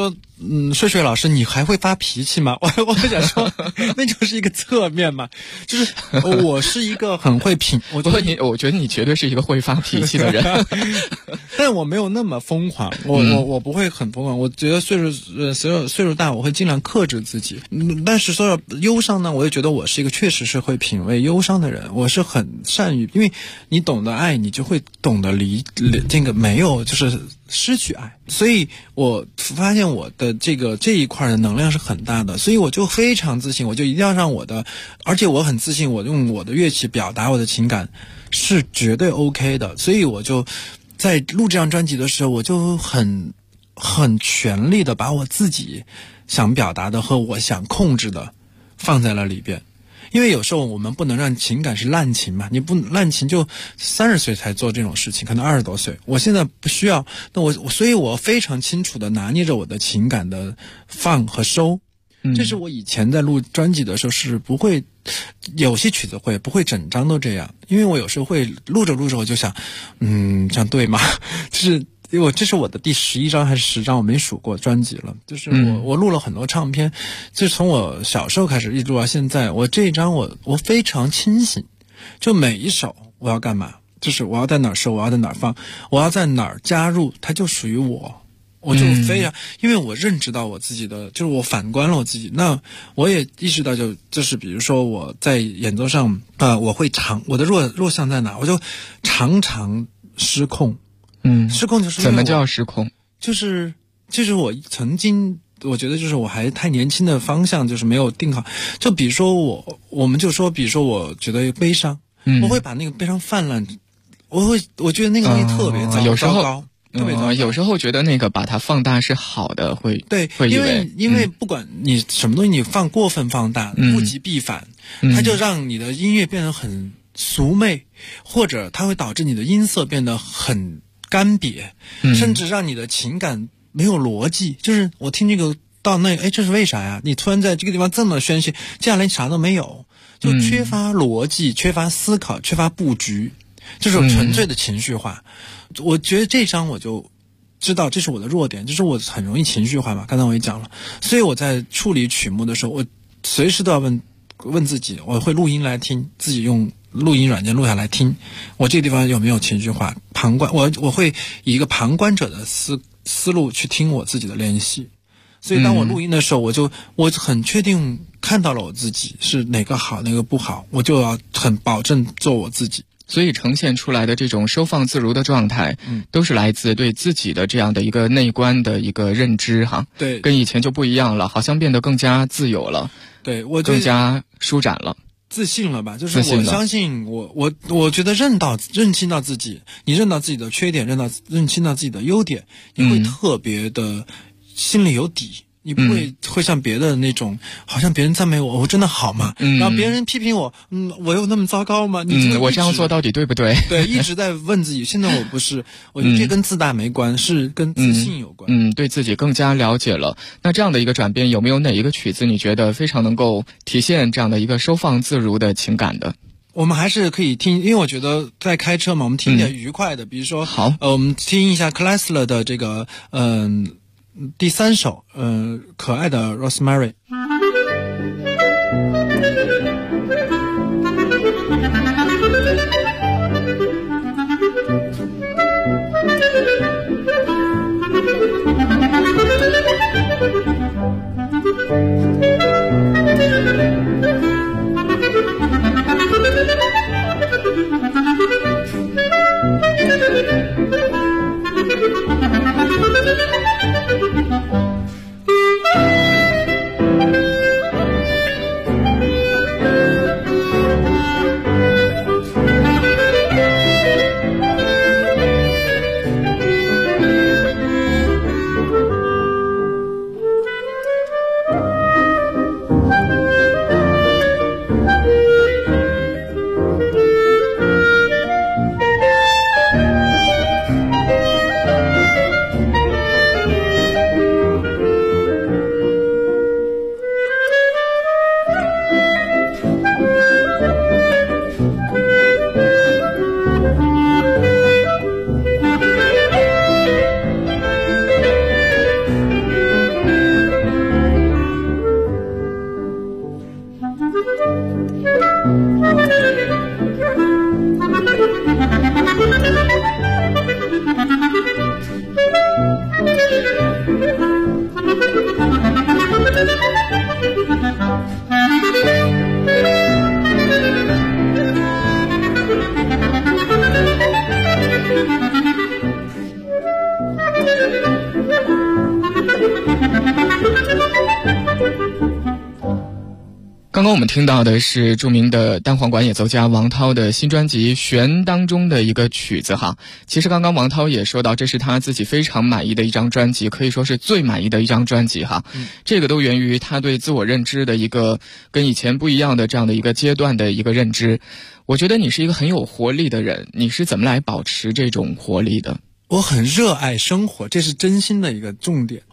睡睡老师，你还会发脾气吗？我想说，那就是一个侧面嘛，就是我是一个很会品，我觉得你绝对是一个会发脾气的人， 但我没有那么疯狂，我不会很疯狂。我觉得岁数大，我会尽量克制自己。但是说到忧伤呢，我也觉得我是一个确实是会品味忧伤的人，我是很善于，因为你懂得爱，你就会懂得这个没有就是失去爱，所以我发现我的这一块的能量是很大的，所以我就非常自信，我就一定要让而且我很自信，我用我的乐器表达我的情感是绝对 OK 的，所以我就在录这张专辑的时候，我就很全力的把我自己想表达的和我想控制的放在了里边。因为有时候我们不能让情感是滥情嘛，你不滥情就30岁才做这种事情，可能20多岁，我现在不需要，所以我非常清楚的拿捏着我的情感的放和收。这是我以前在录专辑的时候是不会，有些曲子会不会整张都这样，因为我有时候会录着我就想，这样对吗？这是我的第11张还是10张，我没数过专辑了。就是我录了很多唱片，就从我小时候开始一直录到现在。我这一张我非常清醒，就每一首我要干嘛，就是我要在哪儿收，我要在哪儿放，我要在哪儿加入，它就属于我。我就非常，因为我认知到我自己的，就是我反观了我自己，那我也意识到就是比如说我在演奏上我会我的弱项在哪，我就常常失控。失控就是怎么叫失控？ 就是我曾经我觉得就是我还太年轻的方向就是没有定好。就比如说我们就说，比如说我觉得悲伤，我会把那个悲伤泛滥，我觉得那个东西特别糟糕。特别糟， 有时候觉得那个把它放大是好的，会因为不管你什么东西你过分放大，物极必反，它就让你的音乐变得很俗媚，或者它会导致你的音色变得很干瘪，甚至让你的情感没有逻辑。就是我听这个到那这是为啥呀？你突然在这个地方这么宣泄，接下来啥都没有，就缺乏逻辑，缺乏思考，缺乏布局，就是纯粹的情绪化。我觉得这张我就知道这是我的弱点，就是我很容易情绪化嘛，刚才我也讲了。所以我在处理曲目的时候，我随时都要问自己，我会录音来听，自己用录音软件录下来听，我这个地方有没有情绪化，旁观，我会以一个旁观者的思路去听我自己的练习。所以当我录音的时候，我很确定看到了我自己是哪个好哪个不好，我就要很保证做我自己。 所以呈现出来的这种收放自如的状态，都是来自对自己的这样的一个内观的一个认知哈。 对， 跟以前就不一样了，好像变得更加自由了。 对，我更加舒展了， 自信了吧？就是我相信我觉得认清到自己，你认到自己的缺点，认清到自己的优点，你会特别的心里有底。你不会像别的那种，好像别人赞美我真的好吗？然后别人批评我，我有那么糟糕吗？ 我这样做到底对不对？ 对，一直在问自己。现在我不是，我觉得这跟自大没关，是跟自信有关。 对自己更加了解了。那这样的一个转变，有没有哪一个曲子你觉得非常能够体现这样的一个收放自如的情感的？ 我们还是可以听，因为我觉得在开车嘛，我们听点愉快的，比如说， 好， 我们听一下 Klesler 的这个，第3首，可爱的 Rosemary。 刚刚我们听到的是著名的单簧管演奏家王涛的新专辑《弦》当中的一个曲子哈。其实刚刚王涛也说到，这是他自己非常满意的一张专辑，可以说是最满意的一张专辑哈。这个都源于他对自我认知的一个跟以前不一样的这样的一个阶段的一个认知。我觉得你是一个很有活力的人，你是怎么来保持这种活力的？ 我很热爱生活，这是真心的一个重点。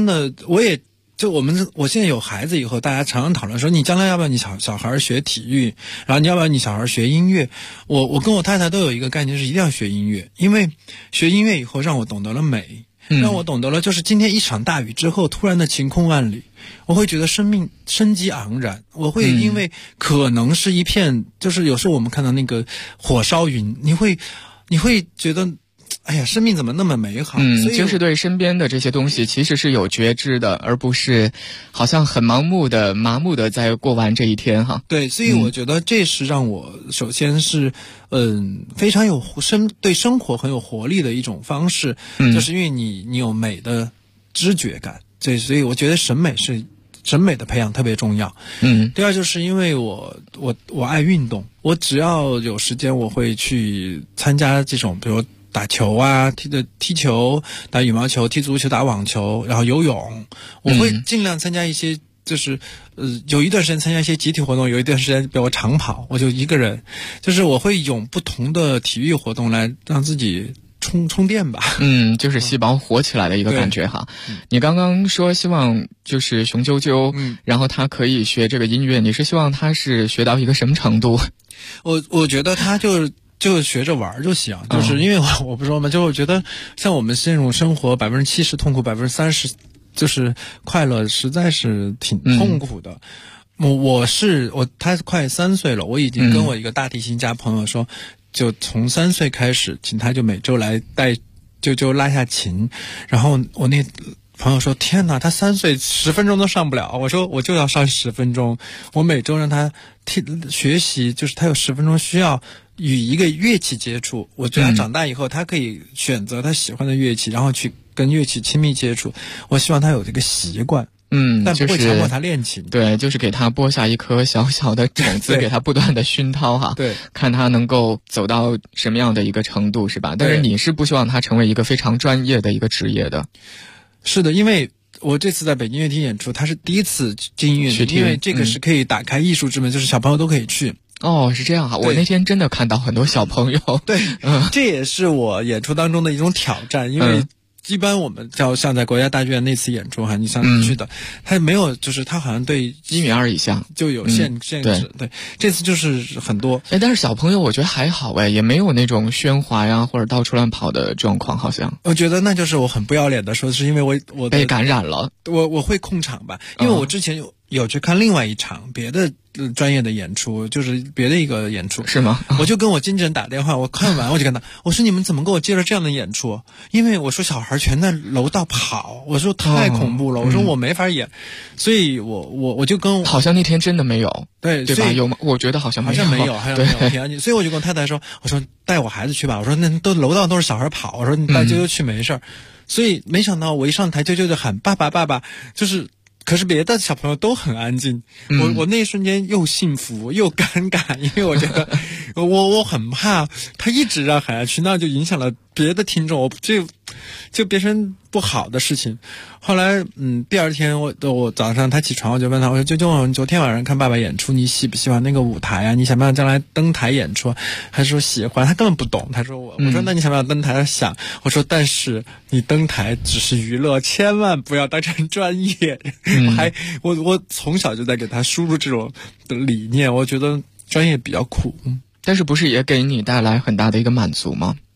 我现在有孩子以后，大家常常讨论说，你将来要不要你小孩学体育，然后你要不要你小孩学音乐。我跟我太太都有一个概念，是一定要学音乐，因为学音乐以后让我懂得了美，让我懂得了就是今天一场大雨之后突然的晴空万里，我会觉得生命生机盎然。我会因为可能是一片，就是有时候我们看到那个火烧云，你会觉得哎呀，生命怎么那么美好？ 就是对身边的这些东西其实是有觉知的，而不是好像很麻木的在过完这一天哈。 对，所以我觉得这是让我首先是非常对生活很有活力的一种方式，就是因为你有美的知觉感，所以我觉得审美的培养特别重要。第二就是因为我爱运动，我只要有时间我会去参加这种比如打球啊，踢球，打羽毛球，踢足球，打网球，然后游泳，我会尽量参加一些，就是有一段时间参加一些集体活动，有一段时间比如长跑，我就一个人，就是我会用不同的体育活动来让自己充电吧。 就是细胞活起来的一个感觉哈。你刚刚说希望就是雄赳赳，然后他可以学这个音乐，你是希望他是学到一个什么程度？ 我觉得他就学着玩就行，就是因为我不说嘛，就我觉得像我们这种生活70%痛苦30%就是快乐，实在是挺痛苦的。他快3岁了，我已经跟我一个大提琴家朋友说，就从3岁开始，请他就每周来带就拉下琴。然后我那朋友说，天哪，他3岁10分钟都上不了。我说我就要上10分钟，我每周让他学习，就是他有10分钟需要与一个乐器接触。我觉得他长大以后，他可以选择他喜欢的乐器，然后去跟乐器亲密接触。我希望他有这个习惯。但不会强迫他练琴。 对，就是给他播下一颗小小的种子，给他不断的熏陶哈。 对， 看他能够走到什么样的一个程度，是吧？但是你是不希望他成为一个非常专业的一个职业的。 是的，因为我这次在北京乐厅演出，他是第一次进音乐厅，因为这个是可以打开艺术之门，就是小朋友都可以去。 哦，是这样哈，我那天真的看到很多小朋友。 对，这也是我演出当中的一种挑战，因为一般我们像在国家大剧院那次演出哈，你上次去的，他没有，就是他好像对 1.2米以下就有限制。对，这次就是很多。 但是小朋友我觉得还好也没有那种喧哗呀或者到处乱跑的状况，好像。 我觉得那就是我很不要脸的说，是因为我被感染了， 我会控场吧，因为我之前有去看另外一场别的专业的演出，就是别的一个演出。 是吗？ 我就跟我经纪人打电话，我看完我就跟他我说，你们怎么给我接了这样的演出？因为我说小孩全在楼道跑，我说太恐怖了，我说我没法演。所以我就跟好像那天真的没有， 对吧？有吗？我觉得好像没有， 好像没有，挺安静。所以我就跟我太太说，我说带我孩子去吧，我说那楼道都是小孩跑，我说你带啾啾去没事儿。所以没想到我一上台，啾啾就喊爸爸爸爸，可是别的小朋友都很安静，我那一瞬间又幸福又尴尬，因为我觉得我很怕他一直让喊下去，那就影响了别的听众，我就变成不好的事情。后来第二天我早上他起床，我就问他，我说啾，你昨天晚上看爸爸演出，你喜不喜欢那个舞台啊？你想不想将来登台演出？他说喜欢，他根本不懂。他说我说那你想不想登台？他想。我说但是你登台只是娱乐，千万不要当成专业。我从小就在给他输入这种的理念，我觉得专业比较苦。 但是不是也给你带来很大的一个满足吗？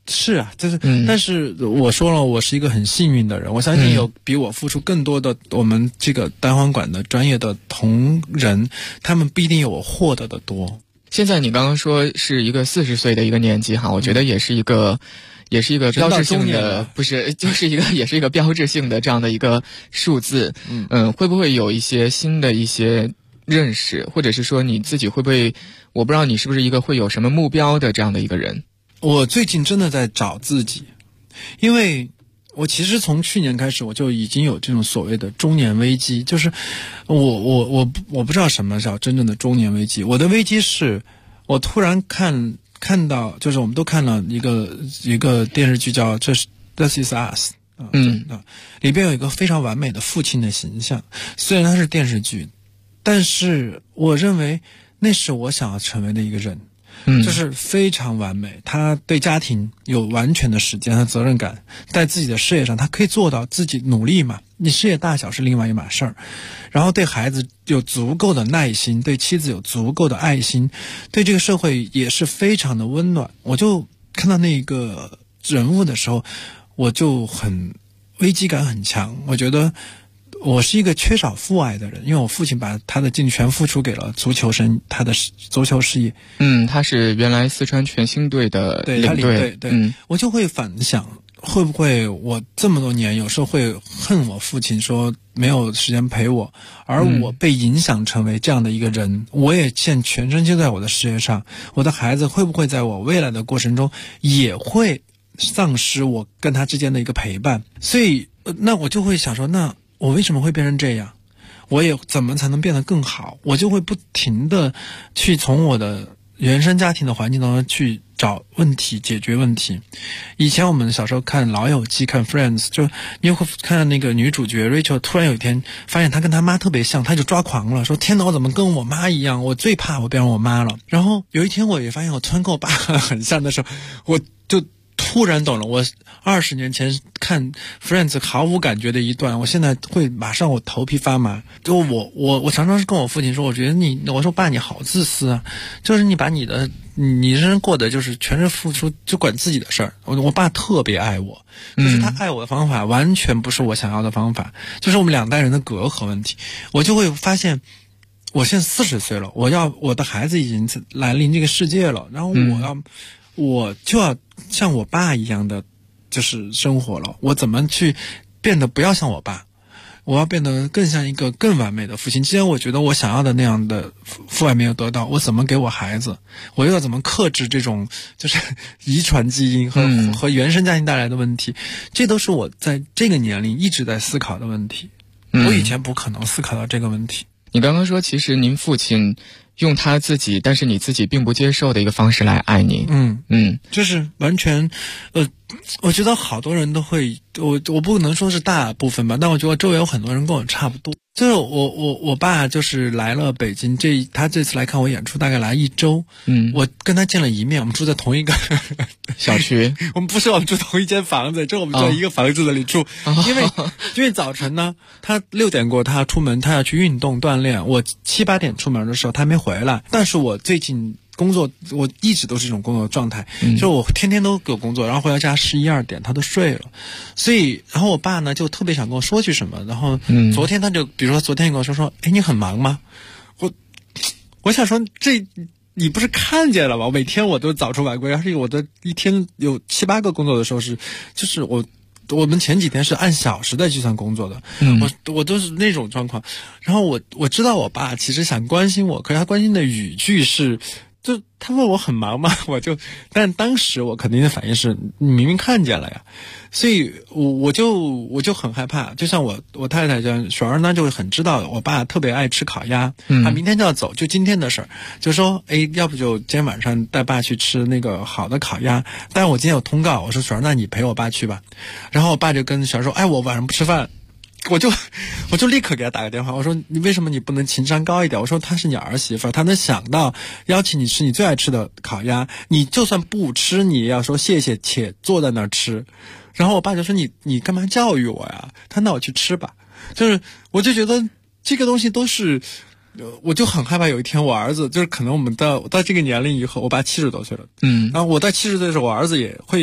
是啊，但是我说了，我是一个很幸运的人，我相信有比我付出更多的我们这个单簧管的专业的同仁，他们不一定有我获得的多。 现在你刚刚说是一个40岁的一个年纪哈，我觉得也是一个标志性的，不是，就是也是一个标志性的这样的一个数字。会不会有一些新的一些认识，或者是说你自己会不会，我不知道你是不是一个会有什么目标的这样的一个人？ 我最近真的在找自己，因为我其实从去年开始我就已经有这种所谓的中年危机，就是我不知道什么叫真正的中年危机。我的危机是我突然看到，就是我们都看了一个电视剧叫This Is Us， 里边有一个非常完美的父亲的形象，虽然它是电视剧，但是我认为那是我想要成为的一个人。就是非常完美，他对家庭有完全的时间和责任感，在自己的事业上他可以做到自己努力嘛，你事业大小是另外一码事儿，然后对孩子有足够的耐心，对妻子有足够的爱心，对这个社会也是非常的温暖。我就看到那个人物的时候，我就很危机感很强，我觉得我是一个缺少父爱的人，因为我父亲把他的尽全付出给了他的足球事业。 他是原来四川全兴队的领队。 对，我就会反想，会不会我这么多年有时候会恨我父亲，说没有时间陪我，而我被影响成为这样的一个人，我也现全身心在我的事业上，我的孩子会不会在我未来的过程中也会丧失我跟他之间的一个陪伴？所以那我就会想说，那我为什么会变成这样？我也怎么才能变得更好？我就会不停的去从我的原生家庭的环境当中去找问题，解决问题。以前我们小时候看老友记，看 Friends， 就你会看那个女主角 Rachel 突然有一天发现她跟她妈特别像，她就抓狂了，说天哪，我怎么跟我妈一样？我最怕我变成我妈了。然后有一天我也发现我突然跟我爸很像的时候，我就突然懂了，我20年前看 Friends 毫无感觉的一段，我现在会马上我头皮发麻。就我常常是跟我父亲说，我觉得我说爸你好自私啊，就是你把你人生过得就是全是付出，就管自己的事儿。我爸特别爱我，就是他爱我的方法完全不是我想要的方法，就是我们两代人的隔阂问题。我就会发现我现在40岁了，我的孩子已经来临这个世界了，然后我就要像我爸一样的就是生活了，我怎么去变得不要像我爸，我要变得更像一个更完美的父亲。既然我觉得我想要的那样的父爱没有得到，我怎么给我孩子？我又要怎么克制这种就是遗传基因和原生家庭带来的问题？这都是我在这个年龄一直在思考的问题。我以前不可能思考到这个问题。 你刚刚说其实您父亲用他自己但是你自己并不接受的一个方式来爱你。 就是完全我觉得好多人都会，我不能说是大部分吧，但我觉得周围有很多人跟我差不多。就是我爸就是来了北京，他这次来看我演出大概来1周，我跟他见了一面，我们住在同一个小区， 我们住同一间房子，我们在一个房子里住，因为早晨呢，他6点过他出门，他要去运动锻炼，我7、8点出门的时候他还没回来，但是我最近工作，我一直都是这种工作状态，就是我天天都有工作，然后回到家11、12点他都睡了，所以然后我爸呢就特别想跟我说句什么，然后昨天他就比如说昨天跟我说哎你很忙吗？我想说这你不是看见了吗？每天我都早出晚归，而且我的一天有7、8个工作的时候就是我们前几天是按小时在计算工作的，我都是那种状况。然后我知道我爸其实想关心我，可是他关心的语句是，就他问我很忙吗？但当时我肯定的反应是，你明明看见了呀。所以我就很害怕，就像我太太这样，雪儿呢就会很知道我爸特别爱吃烤鸭，他明天就要走，就今天的事儿，就说要不就今天晚上带爸去吃那个好的烤鸭。但是我今天有通告，我说雪儿，那你陪我爸去吧。然后我爸就跟雪儿说，我晚上不吃饭。我就立刻给他打个电话，我说你为什么你不能情商高一点？我说她是你儿媳妇，她能想到邀请你吃你最爱吃的烤鸭，你就算不吃你也要说谢谢且坐在那儿吃。然后我爸就说你干嘛教育我呀？他那我去吃吧。就是我就觉得这个东西都是，我就很害怕有一天我儿子就是可能我们到这个年龄以后，我爸70多岁了，然后我在70岁的时候，我儿子也会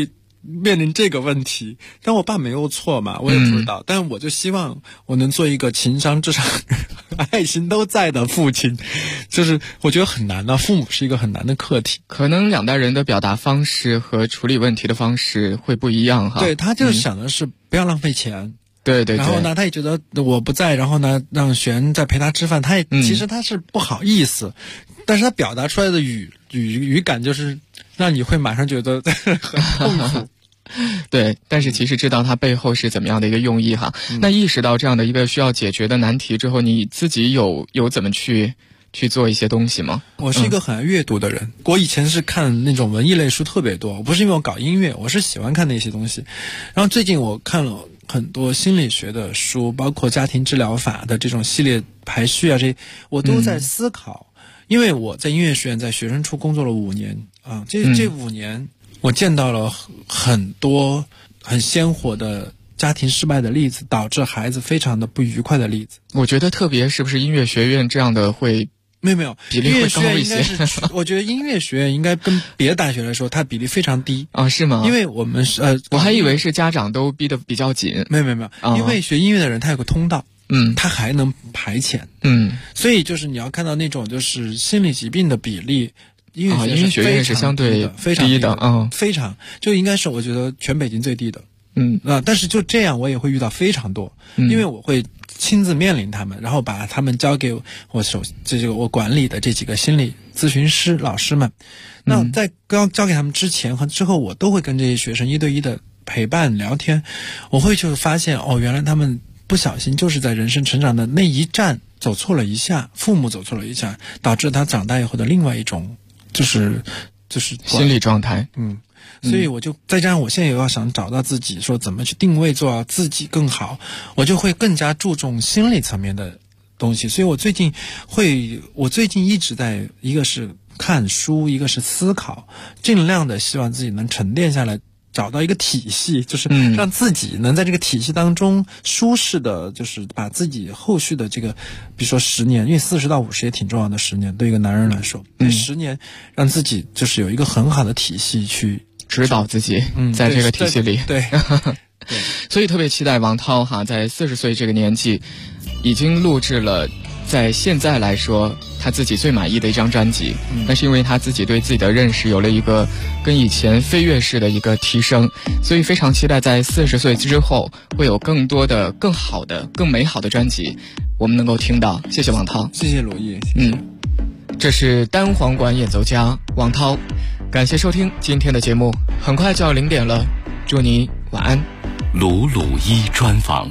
面临这个问题。但我爸没有错嘛，我也不知道。但我就希望我能做一个情商、智商、爱心都在的父亲。就是我觉得很难的，父母是一个很难的课题。 可能两代人的表达方式和处理问题的方式会不一样哈。 对，他就想的是不要浪费钱。 对对对， 然后呢，他也觉得我不在，然后呢，让璇再陪他吃饭，他也其实他是不好意思，但是他表达出来的语感就是让你会马上觉得很痛苦。 对，但是其实知道他背后是怎么样的一个用意哈。那意识到这样的一个需要解决的难题之后，你自己有怎么去做一些东西吗？ 我是一个很爱阅读的人，我以前是看那种文艺类书特别多，不是因为我搞音乐，我是喜欢看那些东西。然后最近我看了很多心理学的书，包括家庭治疗法的这种系列排序啊，这我都在思考。因为我在音乐学院在学生处工作了5年啊，这5年我见到了很多很鲜活的家庭失败的例子，导致孩子非常的不愉快的例子。 我觉得特别是不是音乐学院这样的会没有比例会高一些。 我觉得音乐学院应该跟别的大学来说，它比例非常低啊？是吗？ 因为我们是我还以为是家长都逼得比较紧。 没有，因为学音乐的人他有个通道，他还能排遣，所以就是你要看到那种就是心理疾病的比例，音乐学院是相对非常低的， 非常就应该是我觉得全北京最低的。但是就这样我也会遇到非常多，因为我会亲自面临他们，然后把他们交给我管理的这几个心理咨询师老师们。那在刚交给他们之前和之后，我都会跟这些学生1对1的陪伴聊天。我会就是发现原来他们不小心就是在人生成长的那一站走错了一下，父母走错了一下，导致他长大以后的另外一种就是心理状态。 所以我就再加上我现在也要想找到自己，说怎么去定位做自己更好，我就会更加注重心理层面的东西。所以我最近一直在一个是看书，一个是思考，尽量的希望自己能沉淀下来，找到一个体系，就是让自己能在这个体系当中舒适的，就是把自己后续的这个，比如说10年，因为40到50也挺重要的10年，对一个男人来说，10年让自己就是有一个很好的体系去指导自己，在这个体系里。 对， 所以特别期待王涛在40岁这个年纪，已经录制了在现在来说他自己最满意的一张专辑。那是因为他自己对自己的认识有了一个跟以前飞跃式的一个提升，所以非常期待在40岁之后会有更多的更好的更美好的专辑我们能够听到。谢谢王涛。 谢谢鲁毅。 这是单簧管演奏家王涛，感谢收听今天的节目，很快就要0点了，祝你晚安。 鲁一专访。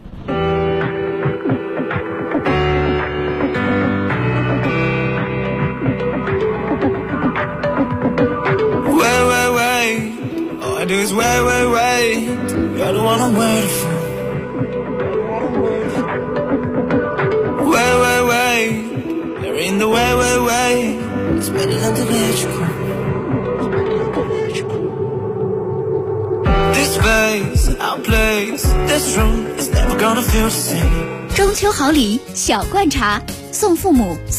All I do is wait. You're the one I'm waiting for. Wait. There ain't the way. It's better than to let you go. This place, our place, this room is never gonna feel the same. 中秋好礼小罐茶，送父母